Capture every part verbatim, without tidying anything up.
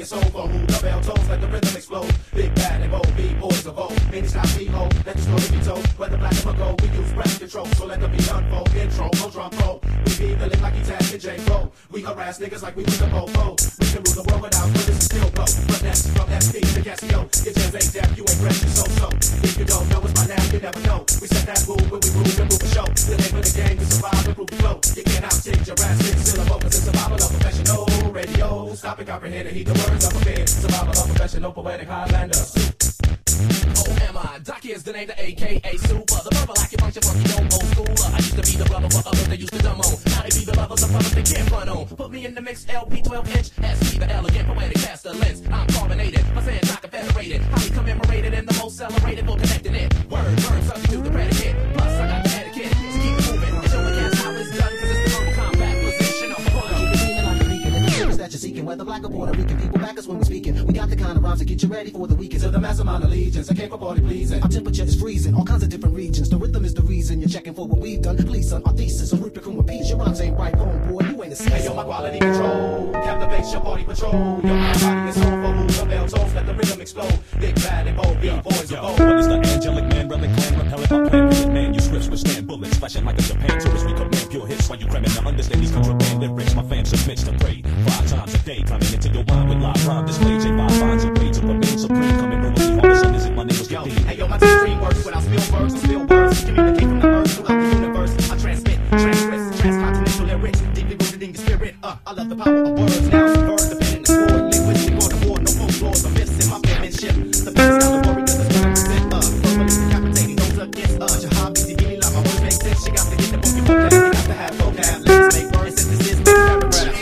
your soul for who the bell tolls, let the rhythm explode. Big bad and bold, B-boys of old. Many stop B-ho, let the story be told. Whether black or gold, we use breath control, so let the beat unfold. Intro, no drum roll. We be the lick like he's at J. Roll. We harass niggas like we was the po-po. We can rule the world without bullets and still blow. But next, from S P to Casio, your jazz ain't deaf, you ain't fresh, you so-so. If you don't know us by now, you never know. We set that rule when we rule and move the show. The name of the game to survive and prove the flow. You can't outsing your ass, six syllable, cause it's survival of professional radio. Stop and comprehend and heed the words of a man. Survival of professional poetic Highlander. Oh, am I? Doc is the name, the A K A Super. The verbal acupuncture funky old old schooler. I used to be the brother for others that used to dumb on. Now they be the lovers of brothers they can't front on. Put me in the mix, L P twelve inch. S P the elegant poetic pestilence. I'm carbonated, my sand's not confederated. Highly commemorated and the most celebrated for connecting it. Word, word, substitute the predicate. Plus, I got the etiquette to keep it moving. And show the cats how it's done, cause it's the verbal combat position of the that you're seeking, whether black or Puerto Rican, people back us when we're speaking. We got the kind of rhymes to get you ready for the weekend. To the mass amount of legions, I came for party pleasing. Our temperature is freezing, all kinds of different regions. The rhythm is the reason you're checking for what we've done. Please, son, our thesis, so reap from repeats. Your rhymes ain't right, home, boy, you ain't a season. Hey, yo, my quality control, captivates your party patrol. Your mind, body, and soul, for who the bell tolls, let the rhythm explode. Big bad and bold, beat boys of bold. What is the angelic man, relic clan, repellent my plan, visit man, you scripts withstand bullets, flashing like a Japan tourist, we command pure hits while you cramming to understand these contraband lyrics. My fam submits to pray five times a day, climbing into your mind with live rhyme display. J five finds a way to remain supreme, coming from the harvest, is it my name was yo, hey yo, my dream works without spill words and spill words. Communicate from the earth throughout the universe. I transmit, transgress, transcontinental lyrics, deeply rooted in your spirit. Uh, I love the power of words. Now some verbs defending the sport, linguistic on the war, no folklore or myths in my penmanship. The best style of warriors is what I present. Uh, verbally decapitating those against us. Your hobbies, you give me like my words make sense. You got to get the book, you vocab, you got to have vocab. Let's make word synthesis, make paragraphs.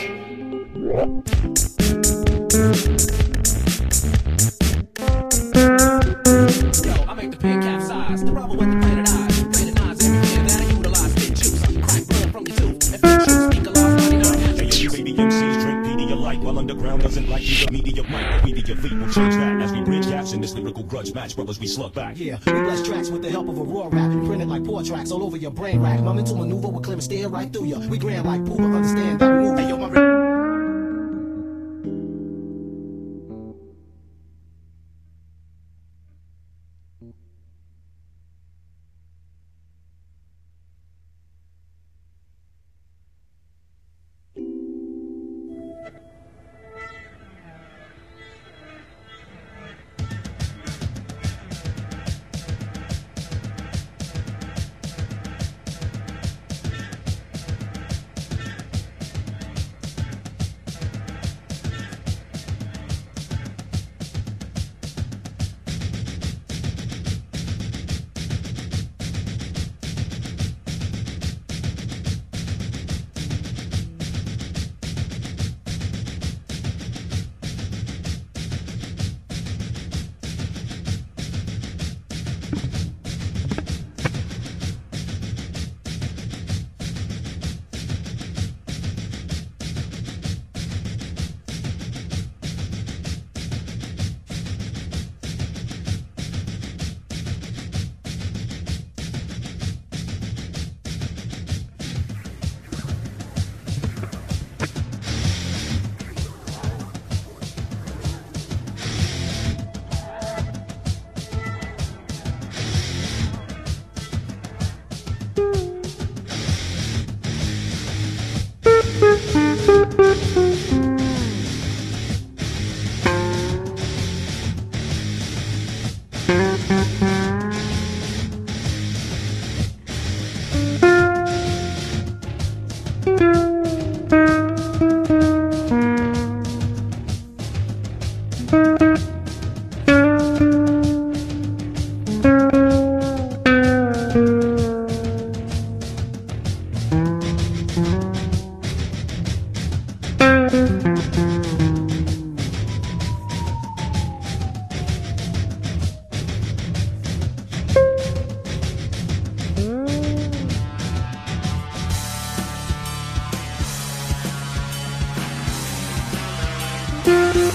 Yo, I make the pen capsize. The rubber with the planet eyes. Planet eyes everywhere that I utilize. Spit juice, crack blood from your tooth. If you truth, speak a lot, body nerve. Hey, you baby M Cs drink Pedialyte while underground doesn't like you. The media might, but we need your fleet. We'll change that as we bridge gaps in this lyrical grudge match. Brothers, we slug back. Yeah, we bless tracks with the help of a raw rap and print it like poor tracks all over your brain rack. My mental maneuver will clear and steer right through ya. We grand like pool, but understand that we move. Hey yo, my Thank you.